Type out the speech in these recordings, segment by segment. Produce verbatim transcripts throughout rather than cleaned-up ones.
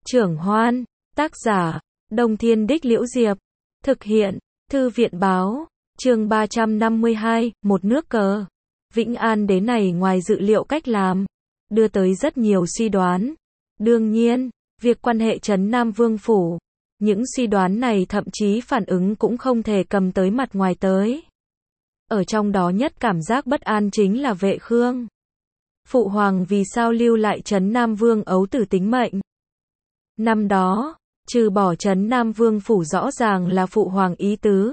Trưởng Hoan, tác giả, Đông Thiên Đích Liễu Diệp, thực hiện, Thư viện Báo, chương ba trăm năm mươi hai, một nước cờ. Vĩnh An đế này ngoài dự liệu cách làm, đưa tới rất nhiều suy đoán. Đương nhiên, việc quan hệ trấn Nam Vương Phủ, những suy đoán này thậm chí phản ứng cũng không thể cầm tới mặt ngoài tới. Ở trong đó nhất cảm giác bất an chính là Vệ Khương. Phụ hoàng vì sao lưu lại trấn Nam Vương ấu tử tính mệnh? Năm đó, trừ bỏ trấn Nam Vương Phủ rõ ràng là phụ hoàng ý tứ.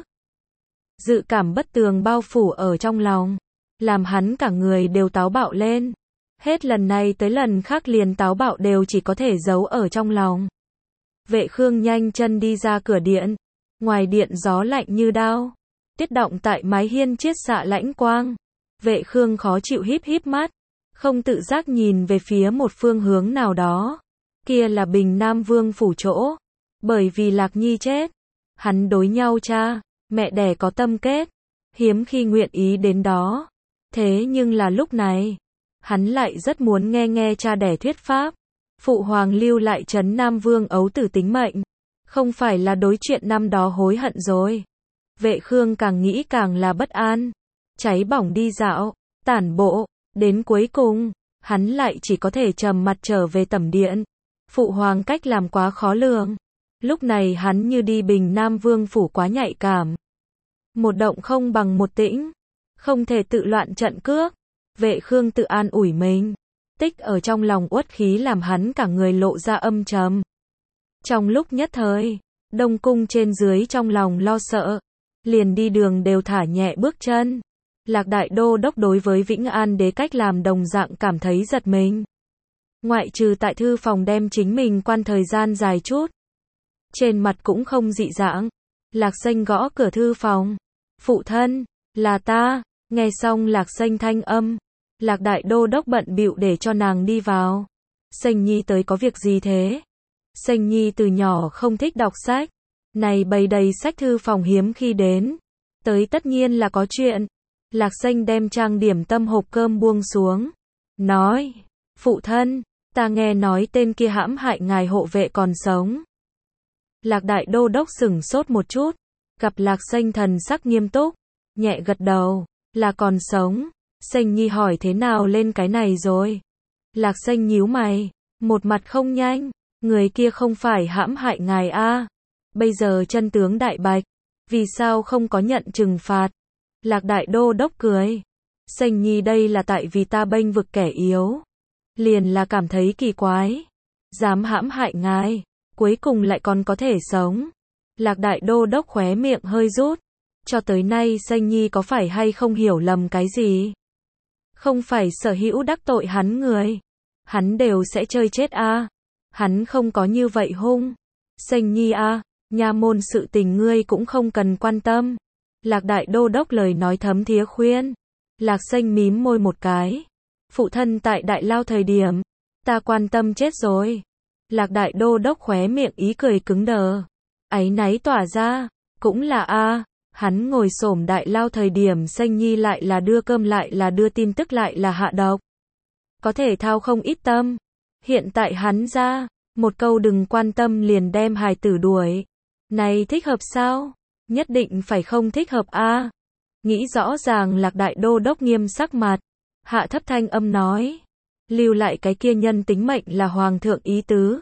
Dự cảm bất tường bao phủ ở trong lòng, làm hắn cả người đều táo bạo lên. Hết lần này tới lần khác liền táo bạo đều chỉ có thể giấu ở trong lòng. Vệ Khương nhanh chân đi ra cửa điện. Ngoài điện gió lạnh như đao, tiết động tại mái hiên chiết xạ lãnh quang. Vệ Khương khó chịu híp híp mắt, không tự giác nhìn về phía một phương hướng nào đó. Kia là Bình Nam Vương Phủ chỗ. Bởi vì Lạc Nhi chết, hắn đối nhau cha, mẹ đẻ có tâm kết, hiếm khi nguyện ý đến đó. Thế nhưng là lúc này, hắn lại rất muốn nghe nghe cha đẻ thuyết pháp. Phụ hoàng lưu lại trấn Nam Vương ấu tử tính mệnh, không phải là đối chuyện năm đó hối hận rồi. Vệ Khương càng nghĩ càng là bất an, cháy bỏng đi dạo, tản bộ, đến cuối cùng, hắn lại chỉ có thể trầm mặt trở về tẩm điện. Phụ hoàng cách làm quá khó lường. Lúc này hắn như đi Bình Nam Vương Phủ quá nhạy cảm. Một động không bằng một tĩnh, không thể tự loạn trận cước. Vệ Khương tự an ủi mình, tích ở trong lòng uất khí làm hắn cả người lộ ra âm trầm. Trong lúc nhất thời, Đông Cung trên dưới trong lòng lo sợ, liền đi đường đều thả nhẹ bước chân. Lạc Đại Đô Đốc đối với Vĩnh An đế cách làm đồng dạng cảm thấy giật mình. Ngoại trừ tại thư phòng đem chính mình quan thời gian dài chút, trên mặt cũng không dị dạng. Lạc Xanh gõ cửa thư phòng. Phụ thân, là ta. Nghe xong Lạc Xanh thanh âm, Lạc Đại Đô Đốc bận bịu để cho nàng đi vào. Xanh Nhi tới có việc gì thế? Xanh Nhi từ nhỏ không thích đọc sách, này bày đầy sách thư phòng hiếm khi đến, tới tất nhiên là có chuyện. Lạc Xanh đem trang điểm tâm hộp cơm buông xuống, nói, phụ thân, ta nghe nói tên kia hãm hại ngài hộ vệ còn sống. Lạc Đại Đô Đốc sửng sốt một chút, gặp Lạc Xanh thần sắc nghiêm túc, nhẹ gật đầu, là còn sống. Xanh Nhi hỏi thế nào lên cái này rồi? Lạc Xanh nhíu mày, một mặt không nhanh, người kia không phải hãm hại ngài a? Bây giờ chân tướng đại bạch, vì sao không có nhận trừng phạt? Lạc Đại Đô Đốc cười, Xanh Nhi đây là tại vì ta bênh vực kẻ yếu, liền là cảm thấy kỳ quái, dám hãm hại ngài, cuối cùng lại còn có thể sống. Lạc Đại Đô Đốc khóe miệng hơi rút, cho tới nay Xanh Nhi có phải hay không hiểu lầm cái gì? Không phải sở hữu đắc tội hắn người, hắn đều sẽ chơi chết a? Hắn không có như vậy hung. Xanh Nhi a, nha môn sự tình ngươi cũng không cần quan tâm. Lạc Đại Đô Đốc lời nói thấm thía khuyên. Lạc Xanh mím môi một cái. Phụ thân tại Đại Lao thời điểm, ta quan tâm chết rồi. Lạc Đại Đô Đốc khóe miệng ý cười cứng đờ, áy náy tỏa ra, cũng là a, hắn ngồi xổm Đại Lao thời điểm Xanh Nhi lại là đưa cơm lại là đưa tin tức lại là hạ độc. Có thể thao không ít tâm. Hiện tại hắn ra, một câu đừng quan tâm liền đem hài tử đuổi. Này thích hợp sao? Nhất định phải không thích hợp a. Nghĩ rõ ràng Lạc Đại Đô Đốc nghiêm sắc mặt, hạ thấp thanh âm nói, lưu lại cái kia nhân tính mệnh là hoàng thượng ý tứ.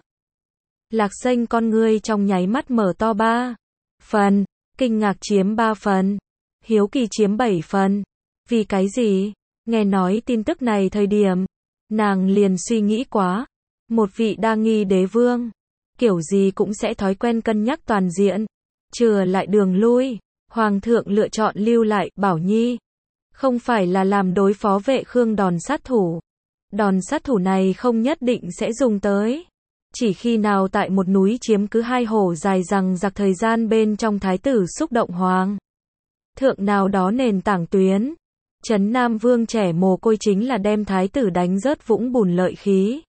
Lạc Xanh con ngươi trong nháy mắt mở to ba phần, kinh ngạc chiếm ba phần, hiếu kỳ chiếm bảy phần. Vì cái gì? Nghe nói tin tức này thời điểm, nàng liền suy nghĩ quá, một vị đa nghi đế vương, kiểu gì cũng sẽ thói quen cân nhắc toàn diện, chừa lại đường lui. Hoàng thượng lựa chọn lưu lại Bảo Nhi, không phải là làm đối phó Vệ Khương đòn sát thủ. Đòn sát thủ này không nhất định sẽ dùng tới, chỉ khi nào tại một núi chiếm cứ hai hổ dài rằng giặc thời gian bên trong thái tử xúc động hoàng thượng nào đó nền tảng tuyến. Trấn Nam Vương trẻ mồ côi chính là đem thái tử đánh rớt vũng bùn lợi khí.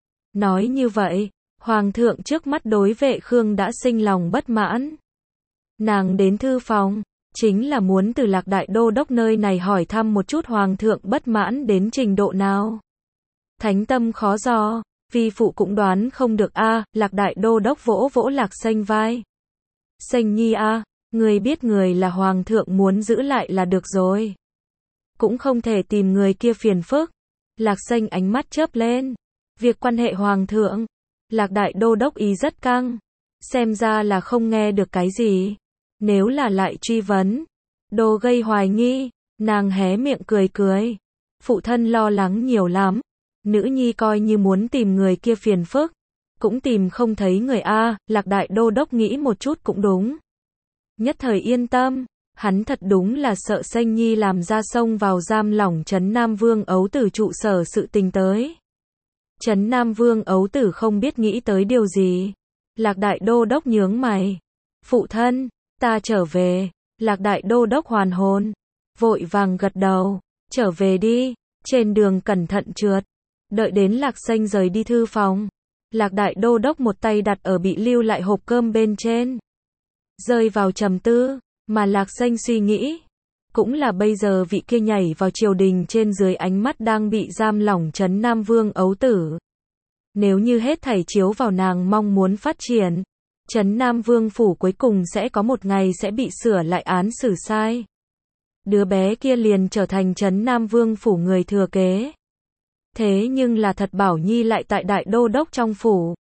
Nói như vậy, hoàng thượng trước mắt đối Vệ Khương đã sinh lòng bất mãn. Nàng đến thư phòng, chính là muốn từ Lạc Đại Đô Đốc nơi này hỏi thăm một chút hoàng thượng bất mãn đến trình độ nào. Thánh tâm khó dò, Vi phụ cũng đoán không được a, Lạc đại đô đốc vỗ vỗ Lạc Xanh vai. Xanh nhi a, người biết người là hoàng thượng muốn giữ lại là được rồi. Cũng không thể tìm người kia phiền phức. Lạc Xanh ánh mắt chớp lên. Việc quan hệ hoàng thượng, Lạc đại đô đốc ý rất căng. Xem ra là không nghe được cái gì. Nếu là lại truy vấn, đồ gây hoài nghi, nàng hé miệng cười cười. Phụ thân lo lắng nhiều lắm. Nữ nhi coi như muốn tìm người kia phiền phức, cũng tìm không thấy người a, Lạc đại đô đốc nghĩ một chút cũng đúng. Nhất thời yên tâm, hắn thật đúng là sợ Xanh nhi làm ra xông vào giam lỏng Trấn Nam Vương ấu tử trụ sở sự tình tới. Trấn Nam Vương ấu tử không biết nghĩ tới điều gì. Lạc đại đô đốc nhướng mày. Phụ thân, ta trở về. Lạc đại đô đốc hoàn hồn, vội vàng gật đầu. Trở về đi, trên đường cẩn thận trượt. Đợi đến Lạc Xanh rời đi thư phòng, Lạc đại đô đốc một tay đặt ở bị lưu lại hộp cơm bên trên, rơi vào trầm tư, mà Lạc Xanh suy nghĩ, cũng là bây giờ vị kia nhảy vào triều đình trên dưới ánh mắt đang bị giam lỏng Trấn Nam Vương ấu tử. Nếu như hết thảy chiếu vào nàng mong muốn phát triển, Trấn Nam Vương phủ cuối cùng sẽ có một ngày sẽ bị sửa lại án xử sai. Đứa bé kia liền trở thành Trấn Nam Vương phủ người thừa kế. Thế nhưng là thật Bảo Nhi lại tại đại đô đốc trong phủ.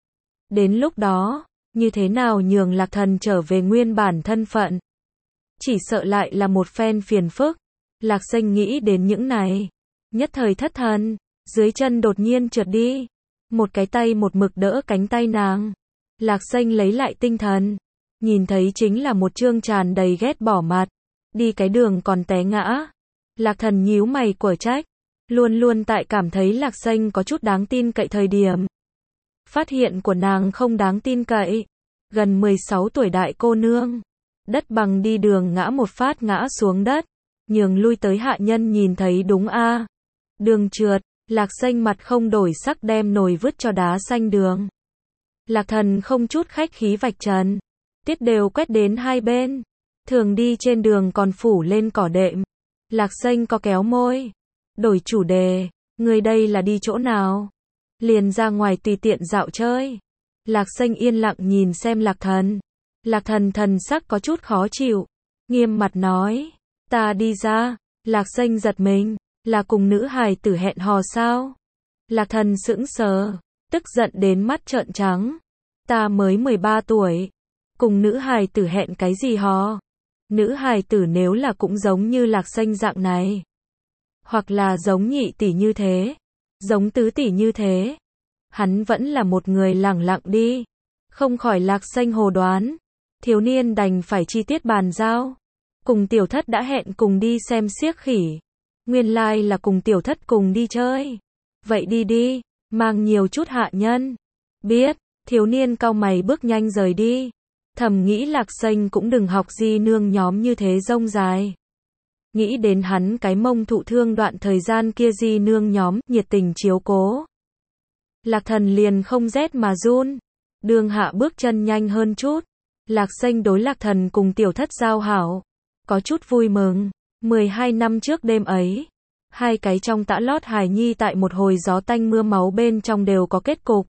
Đến lúc đó, như thế nào nhường Lạc Thần trở về nguyên bản thân phận? Chỉ sợ lại là một phen phiền phức. Lạc Xanh nghĩ đến những này, nhất thời thất thần, dưới chân đột nhiên trượt đi. Một cái tay một mực đỡ cánh tay nàng. Lạc Xanh lấy lại tinh thần, nhìn thấy chính là một trương tràn đầy ghét bỏ mặt. Đi cái đường còn té ngã. Lạc Thần nhíu mày của trách. Luôn luôn tại cảm thấy Lạc Xanh có chút đáng tin cậy thời điểm. Phát hiện của nàng không đáng tin cậy. Gần mười sáu tuổi đại cô nương. Đất bằng đi đường ngã một phát ngã xuống đất. Nhường lui tới hạ nhân nhìn thấy đúng a. Đường trượt, Lạc Xanh mặt không đổi sắc đem nồi vứt cho đá xanh đường. Lạc Thần không chút khách khí vạch trần. Tiết đều quét đến hai bên. Thường đi trên đường còn phủ lên cỏ đệm. Lạc Xanh có kéo môi. Đổi chủ đề, người đây là đi chỗ nào? Liền ra ngoài tùy tiện dạo chơi. Lạc Xanh yên lặng nhìn xem Lạc Thần. Lạc Thần thần sắc có chút khó chịu, nghiêm mặt nói, ta đi ra. Lạc Xanh giật mình, là cùng nữ hài tử hẹn hò sao? Lạc Thần sững sờ, tức giận đến mắt trợn trắng. Ta mới mười ba tuổi, cùng nữ hài tử hẹn cái gì hò? Nữ hài tử nếu là cũng giống như Lạc Xanh dạng này, hoặc là giống nhị tỷ như thế, giống tứ tỷ như thế, hắn vẫn là một người lẳng lặng đi. Không khỏi Lạc Xanh hồ đoán, thiếu niên đành phải chi tiết bàn giao. Cùng tiểu thất đã hẹn cùng đi xem xiếc khỉ. Nguyên lai like là cùng tiểu thất cùng đi chơi. Vậy đi đi, mang nhiều chút hạ nhân. Biết, thiếu niên cau mày bước nhanh rời đi. Thầm nghĩ Lạc Xanh cũng đừng học di nương nhóm như thế rông dài. Nghĩ đến hắn cái mông thụ thương đoạn thời gian kia di nương nhóm nhiệt tình chiếu cố. Lạc Thần liền không rét mà run. Đường hạ bước chân nhanh hơn chút. Lạc Xanh đối Lạc Thần cùng tiểu thất giao hảo, có chút vui mừng. mười hai năm trước đêm ấy, hai cái trong tã lót hài nhi tại một hồi gió tanh mưa máu bên trong đều có kết cục.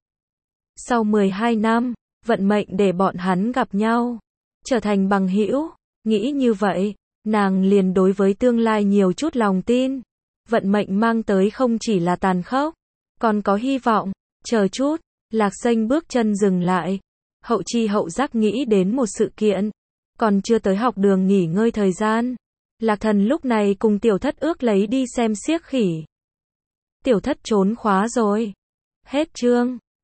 Sau mười hai năm, vận mệnh để bọn hắn gặp nhau, trở thành bằng hữu. Nghĩ như vậy, nàng liền đối với tương lai nhiều chút lòng tin. Vận mệnh mang tới không chỉ là tàn khốc, còn có hy vọng. Chờ chút, Lạc Xanh bước chân dừng lại. Hậu chi hậu giác nghĩ đến một sự kiện. Còn chưa tới học đường nghỉ ngơi thời gian, Lạc Thần lúc này cùng tiểu thất ước lấy đi xem xiếc khỉ. Tiểu thất trốn khóa rồi. Hết chương.